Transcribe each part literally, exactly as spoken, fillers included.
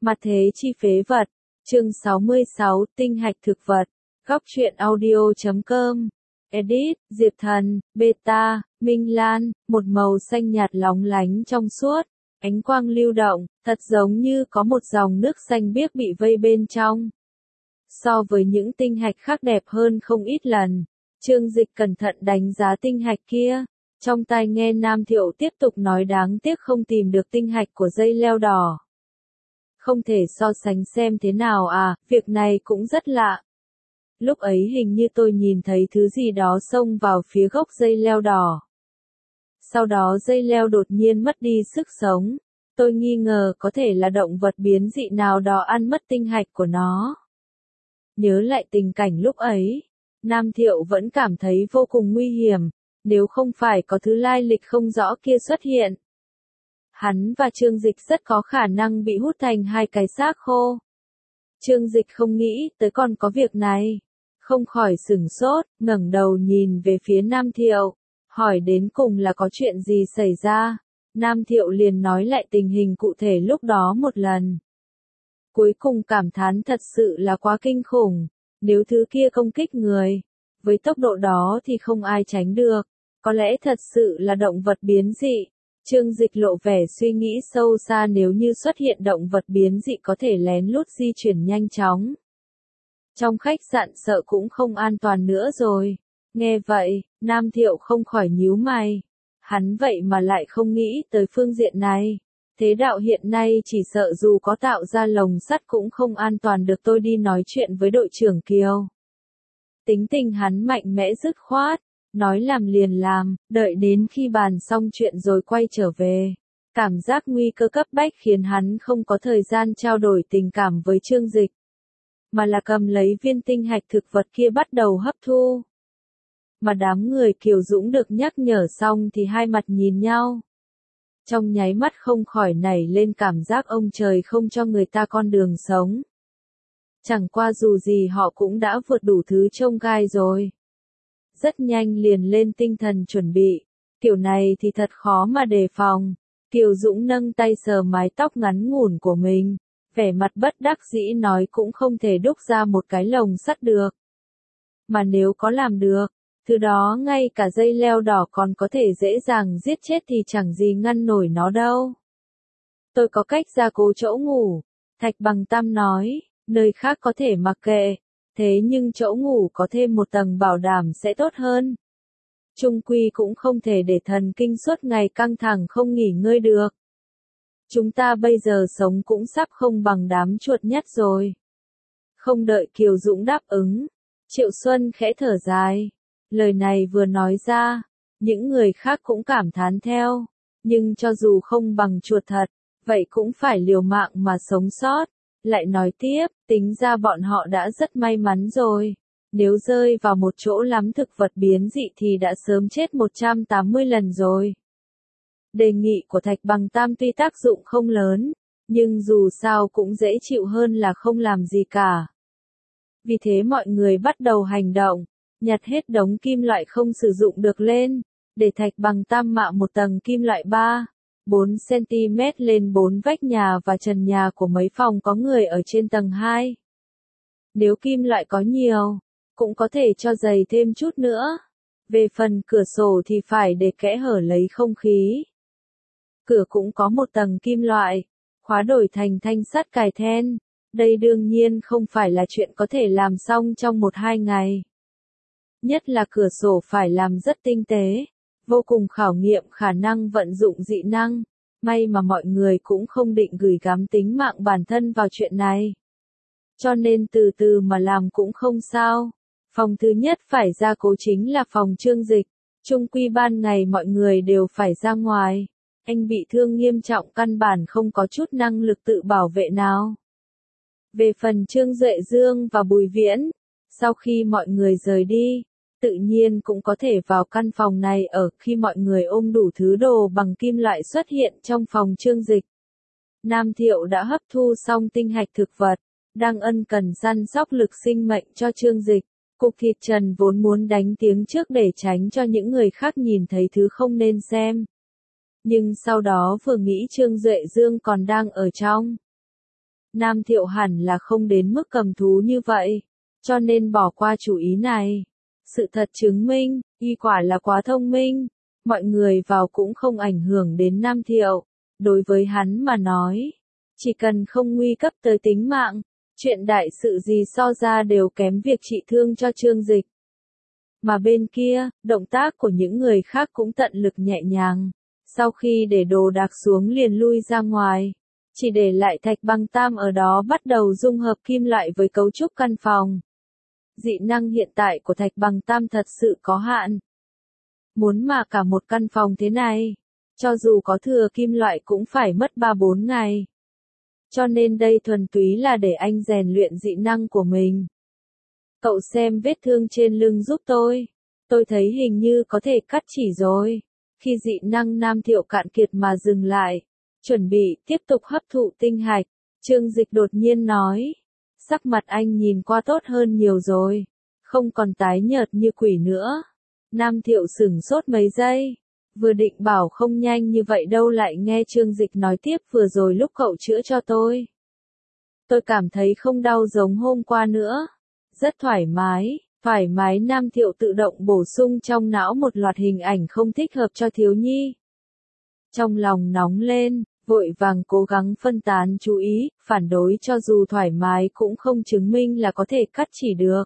Mặt thế chi phế vật. Chương sáu mươi sáu, tinh hạch thực vật. Góc truyện audio chấm com. Edit, Diệp Thần, Beta, Minh Lan, một màu xanh nhạt lóng lánh trong suốt, ánh quang lưu động, thật giống như có một dòng nước xanh biếc bị vây bên trong. So với những tinh hạch khác đẹp hơn không ít lần, Trương Dịch cẩn thận đánh giá tinh hạch kia, trong tai nghe Nam Thiệu tiếp tục nói đáng tiếc không tìm được tinh hạch của dây leo đỏ. Không thể so sánh xem thế nào à, việc này cũng rất lạ. Lúc ấy hình như tôi nhìn thấy thứ gì đó xông vào phía gốc dây leo đỏ. Sau đó dây leo đột nhiên mất đi sức sống. Tôi nghi ngờ có thể là động vật biến dị nào đó ăn mất tinh hạch của nó. Nhớ lại tình cảnh lúc ấy, Nam Thiệu vẫn cảm thấy vô cùng nguy hiểm, nếu không phải có thứ lai lịch không rõ kia xuất hiện. Hắn và Trương Dịch rất có khả năng bị hút thành hai cái xác khô. Trương Dịch không nghĩ tới còn có việc này. Không khỏi sửng sốt, ngẩng đầu nhìn về phía Nam Thiệu, hỏi đến cùng là có chuyện gì xảy ra. Nam Thiệu liền nói lại tình hình cụ thể lúc đó một lần. Cuối cùng cảm thán thật sự là quá kinh khủng, nếu thứ kia công kích người, với tốc độ đó thì không ai tránh được, có lẽ thật sự là động vật biến dị. Trương Dịch lộ vẻ suy nghĩ sâu xa, nếu như xuất hiện động vật biến dị có thể lén lút di chuyển nhanh chóng. Trong khách sạn sợ cũng không an toàn nữa rồi. Nghe vậy, Nam Thiệu không khỏi nhíu mày. Hắn vậy mà lại không nghĩ tới phương diện này. Thế đạo hiện nay chỉ sợ dù có tạo ra lồng sắt cũng không an toàn được. Tôi đi nói chuyện với đội trưởng Kiều. Tính tình hắn mạnh mẽ dứt khoát, nói làm liền làm, đợi đến khi bàn xong chuyện rồi quay trở về. Cảm giác nguy cơ cấp bách khiến hắn không có thời gian trao đổi tình cảm với Trương Dịch, mà là cầm lấy viên tinh hạch thực vật kia bắt đầu hấp thu. Mà đám người Kiều Dũng được nhắc nhở xong thì hai mặt nhìn nhau. Trong nháy mắt không khỏi nảy lên cảm giác ông trời không cho người ta con đường sống. Chẳng qua dù gì họ cũng đã vượt đủ thứ chông gai rồi. Rất nhanh liền lên tinh thần chuẩn bị, kiểu này thì thật khó mà đề phòng. Kiều Dũng nâng tay sờ mái tóc ngắn ngủn của mình, vẻ mặt bất đắc dĩ nói cũng không thể đúc ra một cái lồng sắt được. Mà nếu có làm được, thứ đó ngay cả dây leo đỏ còn có thể dễ dàng giết chết thì chẳng gì ngăn nổi nó đâu. Tôi có cách gia cố chỗ ngủ, Thạch Bằng Tam nói, nơi khác có thể mặc kệ, thế nhưng chỗ ngủ có thêm một tầng bảo đảm sẽ tốt hơn. Chung quy cũng không thể để thần kinh suốt ngày căng thẳng không nghỉ ngơi được. Chúng ta bây giờ sống cũng sắp không bằng đám chuột nhất rồi. Không đợi Kiều Dũng đáp ứng, Triệu Xuân khẽ thở dài. Lời này vừa nói ra, những người khác cũng cảm thán theo. Nhưng cho dù không bằng chuột thật, vậy cũng phải liều mạng mà sống sót. Lại nói tiếp, tính ra bọn họ đã rất may mắn rồi. Nếu rơi vào một chỗ lắm thực vật biến dị thì đã sớm chết một trăm tám mươi lần rồi. Đề nghị của Thạch Bằng Tam tuy tác dụng không lớn, nhưng dù sao cũng dễ chịu hơn là không làm gì cả. Vì thế mọi người bắt đầu hành động, nhặt hết đống kim loại không sử dụng được lên, để Thạch Bằng Tam mạ một tầng kim loại ba, bốn xăng-ti-mét lên bốn vách nhà và trần nhà của mấy phòng có người ở trên tầng hai. Nếu kim loại có nhiều, cũng có thể cho dày thêm chút nữa. Về phần cửa sổ thì phải để kẽ hở lấy không khí. Cửa cũng có một tầng kim loại, khóa đổi thành thanh sắt cài then. Đây đương nhiên không phải là chuyện có thể làm xong trong một hai ngày. Nhất là cửa sổ phải làm rất tinh tế, vô cùng khảo nghiệm khả năng vận dụng dị năng. May mà mọi người cũng không định gửi gắm tính mạng bản thân vào chuyện này. Cho nên từ từ mà làm cũng không sao. Phòng thứ nhất phải gia cố chính là phòng Trương Dịch. Chung quy ban ngày mọi người đều phải ra ngoài. Anh bị thương nghiêm trọng căn bản không có chút năng lực tự bảo vệ nào. Về phần Trương Duệ Dương và Bùi Viễn, sau khi mọi người rời đi, tự nhiên cũng có thể vào căn phòng này ở. Khi mọi người ôm đủ thứ đồ bằng kim loại xuất hiện trong phòng Trương Dịch. Nam Thiệu đã hấp thu xong tinh hạch thực vật, đang ân cần săn sóc lực sinh mệnh cho Trương Dịch. Cục thịt trần vốn muốn đánh tiếng trước để tránh cho những người khác nhìn thấy thứ không nên xem. Nhưng sau đó vừa nghĩ Trương Duệ Dương còn đang ở trong Nam Thiệu hẳn là không đến mức cầm thú như vậy, cho nên bỏ qua chủ ý này. Sự thật chứng minh, y quả là quá thông minh, mọi người vào cũng không ảnh hưởng đến Nam Thiệu. Đối với hắn mà nói, chỉ cần không nguy cấp tới tính mạng, chuyện đại sự gì so ra đều kém việc trị thương cho Trương Dịch. Mà bên kia, động tác của những người khác cũng tận lực nhẹ nhàng, sau khi để đồ đạc xuống liền lui ra ngoài, chỉ để lại Thạch Băng Tam ở đó bắt đầu dung hợp kim loại với cấu trúc căn phòng. Dị năng hiện tại của Thạch Băng Tam thật sự có hạn. Muốn mà cả một căn phòng thế này, cho dù có thừa kim loại cũng phải mất ba bốn ngày. Cho nên đây thuần túy là để anh rèn luyện dị năng của mình. Cậu xem vết thương trên lưng giúp tôi. Tôi thấy hình như có thể cắt chỉ rồi. Khi dị năng Nam Thiệu cạn kiệt mà dừng lại, chuẩn bị tiếp tục hấp thụ tinh hạch, Trương Dịch đột nhiên nói. Sắc mặt anh nhìn qua tốt hơn nhiều rồi, không còn tái nhợt như quỷ nữa. Nam Thiệu sửng sốt mấy giây, vừa định bảo không nhanh như vậy đâu lại nghe Trương Dịch nói tiếp vừa rồi lúc cậu chữa cho tôi. Tôi cảm thấy không đau giống hôm qua nữa, rất thoải mái, thoải mái. Nam Thiệu tự động bổ sung trong não một loạt hình ảnh không thích hợp cho thiếu nhi. Trong lòng nóng lên, vội vàng cố gắng phân tán chú ý, phản đối cho dù thoải mái cũng không chứng minh là có thể cắt chỉ được.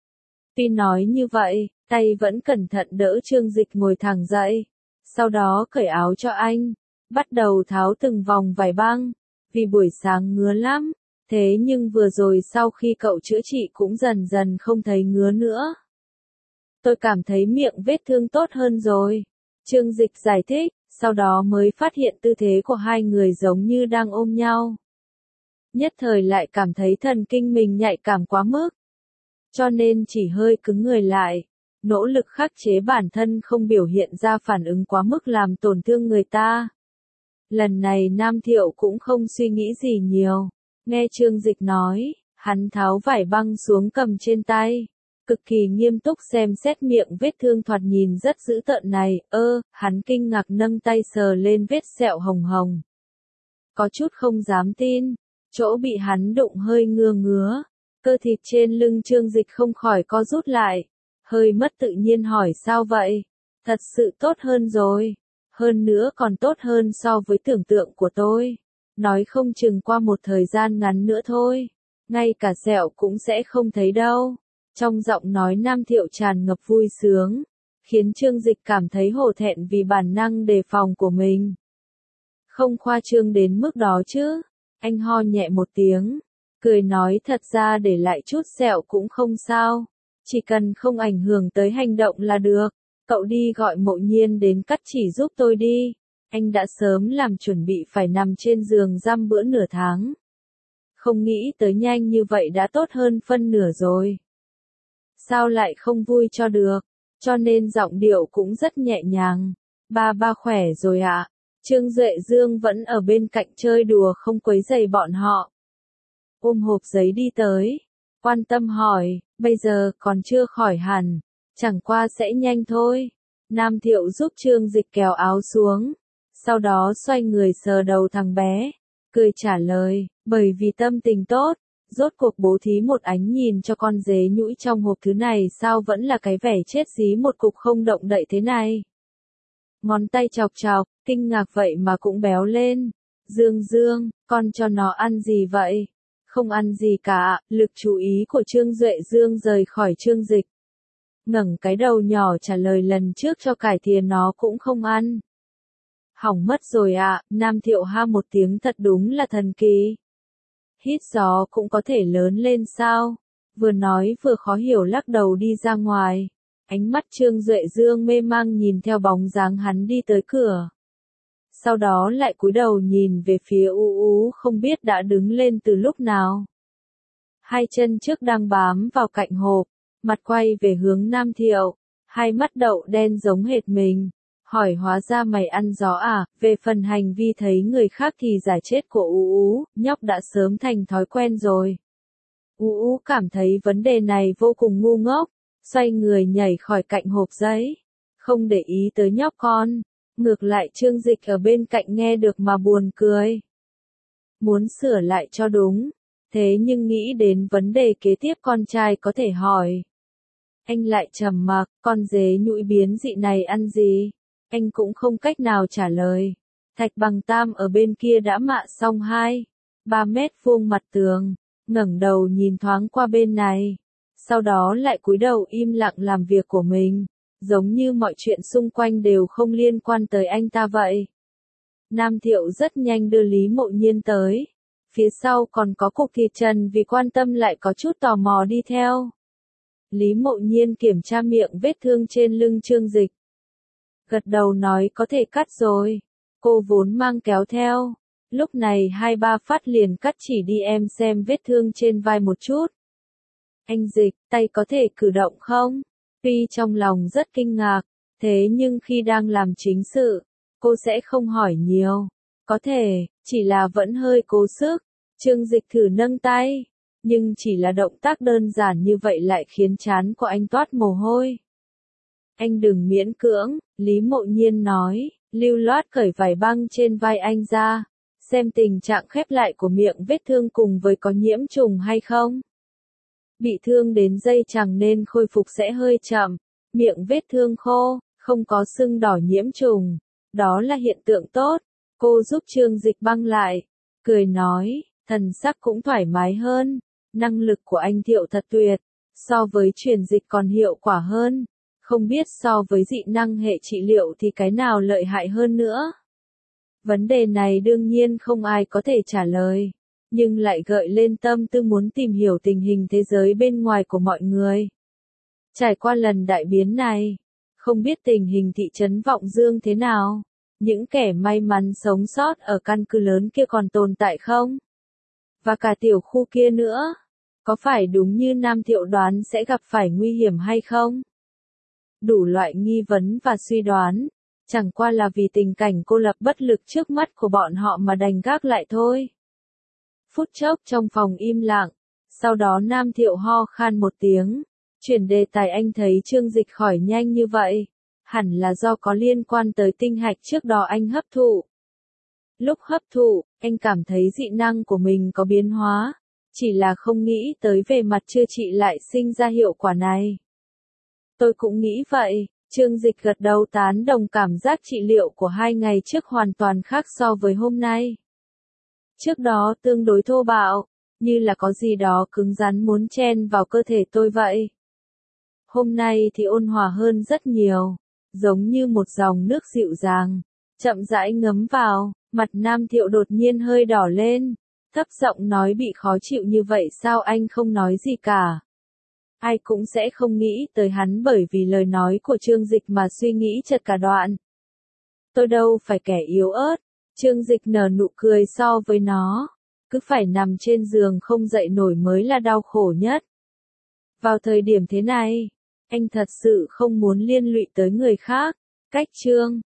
Tuy nói như vậy, tay vẫn cẩn thận đỡ Trương Dịch ngồi thẳng dậy, sau đó cởi áo cho anh, bắt đầu tháo từng vòng vải băng, vì buổi sáng ngứa lắm, thế nhưng vừa rồi sau khi cậu chữa trị cũng dần dần không thấy ngứa nữa. Tôi cảm thấy miệng vết thương tốt hơn rồi, Trương Dịch giải thích, sau đó mới phát hiện tư thế của hai người giống như đang ôm nhau. Nhất thời lại cảm thấy thần kinh mình nhạy cảm quá mức, cho nên chỉ hơi cứng người lại, nỗ lực khắc chế bản thân không biểu hiện ra phản ứng quá mức làm tổn thương người ta. Lần này Nam Thiệu cũng không suy nghĩ gì nhiều, nghe Trương Dịch nói, hắn tháo vải băng xuống cầm trên tay, cực kỳ nghiêm túc xem xét miệng vết thương thoạt nhìn rất dữ tợn này. Ơ, hắn kinh ngạc nâng tay sờ lên vết sẹo hồng hồng. Có chút không dám tin, chỗ bị hắn đụng hơi ngứa ngứa, cơ thịt trên lưng Trương Dịch không khỏi co rút lại, hơi mất tự nhiên hỏi sao vậy? Thật sự tốt hơn rồi, hơn nữa còn tốt hơn so với tưởng tượng của tôi. Nói không chừng qua một thời gian ngắn nữa thôi, ngay cả sẹo cũng sẽ không thấy đâu. Trong giọng nói Nam Thiệu tràn ngập vui sướng, khiến Trương Dịch cảm thấy hổ thẹn vì bản năng đề phòng của mình. Không khoa trương đến mức đó chứ, anh ho nhẹ một tiếng, cười nói thật ra để lại chút sẹo cũng không sao, chỉ cần không ảnh hưởng tới hành động là được. Cậu đi gọi Mộ Nhiên đến cắt chỉ giúp tôi đi, anh đã sớm làm chuẩn bị phải nằm trên giường dăm bữa nửa tháng. Không nghĩ tới nhanh như vậy đã tốt hơn phân nửa rồi. Sao lại không vui cho được, cho nên giọng điệu cũng rất nhẹ nhàng. Ba ba khỏe rồi ạ. Trương Duệ Dương vẫn ở bên cạnh chơi đùa không quấy rầy bọn họ. Ôm hộp giấy đi tới, quan tâm hỏi, bây giờ còn chưa khỏi hẳn, chẳng qua sẽ nhanh thôi. Nam Thiệu giúp Trương Dịch kéo áo xuống, sau đó xoay người sờ đầu thằng bé, cười trả lời, bởi vì tâm tình tốt. Rốt cuộc bố thí một ánh nhìn cho con dế nhũi trong hộp thứ này sao vẫn là cái vẻ chết dí một cục không động đậy thế này. Ngón tay chọc chọc, kinh ngạc vậy mà cũng béo lên. Dương Dương, con cho nó ăn gì vậy? Không ăn gì cả. Lực chú ý của Trương Duệ Dương rời khỏi Trương Dịch. Ngẩng cái đầu nhỏ trả lời lần trước cho cải thiện nó cũng không ăn. Hỏng mất rồi ạ. Nam Thiệu ha một tiếng thật đúng là thần kỳ. Hít gió cũng có thể lớn lên sao? Vừa nói vừa khó hiểu lắc đầu đi ra ngoài. Ánh mắt Trương Duệ Dương mê mang nhìn theo bóng dáng hắn đi tới cửa. Sau đó lại cúi đầu nhìn về phía U U không biết đã đứng lên từ lúc nào. Hai chân trước đang bám vào cạnh hộp, mặt quay về hướng Nam Thiệu, hai mắt đậu đen giống hệt mình. Hỏi hóa ra mày ăn gió à? Về phần hành vi thấy người khác thì giải chết của U U, nhóc đã sớm thành thói quen rồi. U U cảm thấy vấn đề này vô cùng ngu ngốc, xoay người nhảy khỏi cạnh hộp giấy, không để ý tới nhóc con. Ngược lại Trương Dịch ở bên cạnh nghe được mà buồn cười. muốn sửa lại cho đúng. Thế nhưng nghĩ đến vấn đề kế tiếp con trai có thể hỏi. Anh lại trầm mặc, con dế nhũi biến dị này ăn gì? Anh cũng không cách nào trả lời. Thạch Bằng Tam ở bên kia đã mạ xong hai, ba mét vuông mặt tường, ngẩng đầu nhìn thoáng qua bên này. Sau đó lại cúi đầu im lặng làm việc của mình, giống như mọi chuyện xung quanh đều không liên quan tới anh ta vậy. Nam Thiệu rất nhanh đưa Lý Mộ Nhiên tới. Phía sau còn có Cục Thịt Trần vì quan tâm lại có chút tò mò đi theo. Lý Mộ Nhiên kiểm tra miệng vết thương trên lưng Trương Dịch. Gật đầu nói có thể cắt rồi. Cô vốn mang kéo theo. Lúc này hai ba phát liền cắt chỉ đi em xem vết thương trên vai một chút. Anh Dịch, tay có thể cử động không? Tuy trong lòng rất kinh ngạc, thế nhưng khi đang làm chính sự, cô sẽ không hỏi nhiều. Có thể, chỉ là vẫn hơi cố sức. Trương Dịch thử nâng tay, nhưng chỉ là động tác đơn giản như vậy lại khiến trán của anh toát mồ hôi. Anh đừng miễn cưỡng, Lý Mộ Nhiên nói, lưu loát cởi vải băng trên vai anh ra, xem tình trạng khép lại của miệng vết thương cùng với có nhiễm trùng hay không. Bị thương đến dây chằng nên khôi phục sẽ hơi chậm, miệng vết thương khô, không có sưng đỏ nhiễm trùng, đó là hiện tượng tốt. Cô giúp Trương Dịch băng lại, cười nói, thần sắc cũng thoải mái hơn, năng lực của anh Thiệu thật tuyệt, so với truyền dịch còn hiệu quả hơn, không biết so với dị năng hệ trị liệu thì cái nào lợi hại hơn nữa. Vấn đề này đương nhiên không ai có thể trả lời, nhưng lại gợi lên tâm tư muốn tìm hiểu tình hình thế giới bên ngoài của mọi người. Trải qua lần đại biến này, không biết tình hình thị trấn Vọng Dương thế nào, những kẻ may mắn sống sót ở căn cứ lớn kia còn tồn tại không? Và cả tiểu khu kia nữa, có phải đúng như Nam Thiệu đoán sẽ gặp phải nguy hiểm hay không? Đủ loại nghi vấn và suy đoán, chẳng qua là vì tình cảnh cô lập bất lực trước mắt của bọn họ mà đành gác lại thôi. Phút chốc trong phòng im lặng, sau đó Nam Thiệu ho khan một tiếng, chuyển đề tài. Anh thấy Trương Dịch khỏi nhanh như vậy, hẳn là do có liên quan tới tinh hạch trước đó anh hấp thụ. Lúc hấp thụ, anh cảm thấy dị năng của mình có biến hóa, chỉ là không nghĩ tới về mặt chữa trị lại sinh ra hiệu quả này. Tôi cũng nghĩ vậy, Trương Dịch gật đầu tán đồng, cảm giác trị liệu của hai ngày trước hoàn toàn khác so với hôm nay. Trước đó tương đối thô bạo, như là có gì đó cứng rắn muốn chen vào cơ thể tôi vậy. Hôm nay thì ôn hòa hơn rất nhiều, giống như một dòng nước dịu dàng, chậm rãi ngấm vào. Mặt Nam Thiệu đột nhiên hơi đỏ lên, thấp giọng nói bị khó chịu như vậy sao anh không nói gì cả. Ai cũng sẽ không nghĩ tới hắn bởi vì lời nói của Trương Dịch mà suy nghĩ chật cả đoạn. Tôi đâu phải kẻ yếu ớt, Trương Dịch nở nụ cười, so với nó, cứ phải nằm trên giường không dậy nổi mới là đau khổ nhất. Vào thời điểm thế này, anh thật sự không muốn liên lụy tới người khác. Cách chương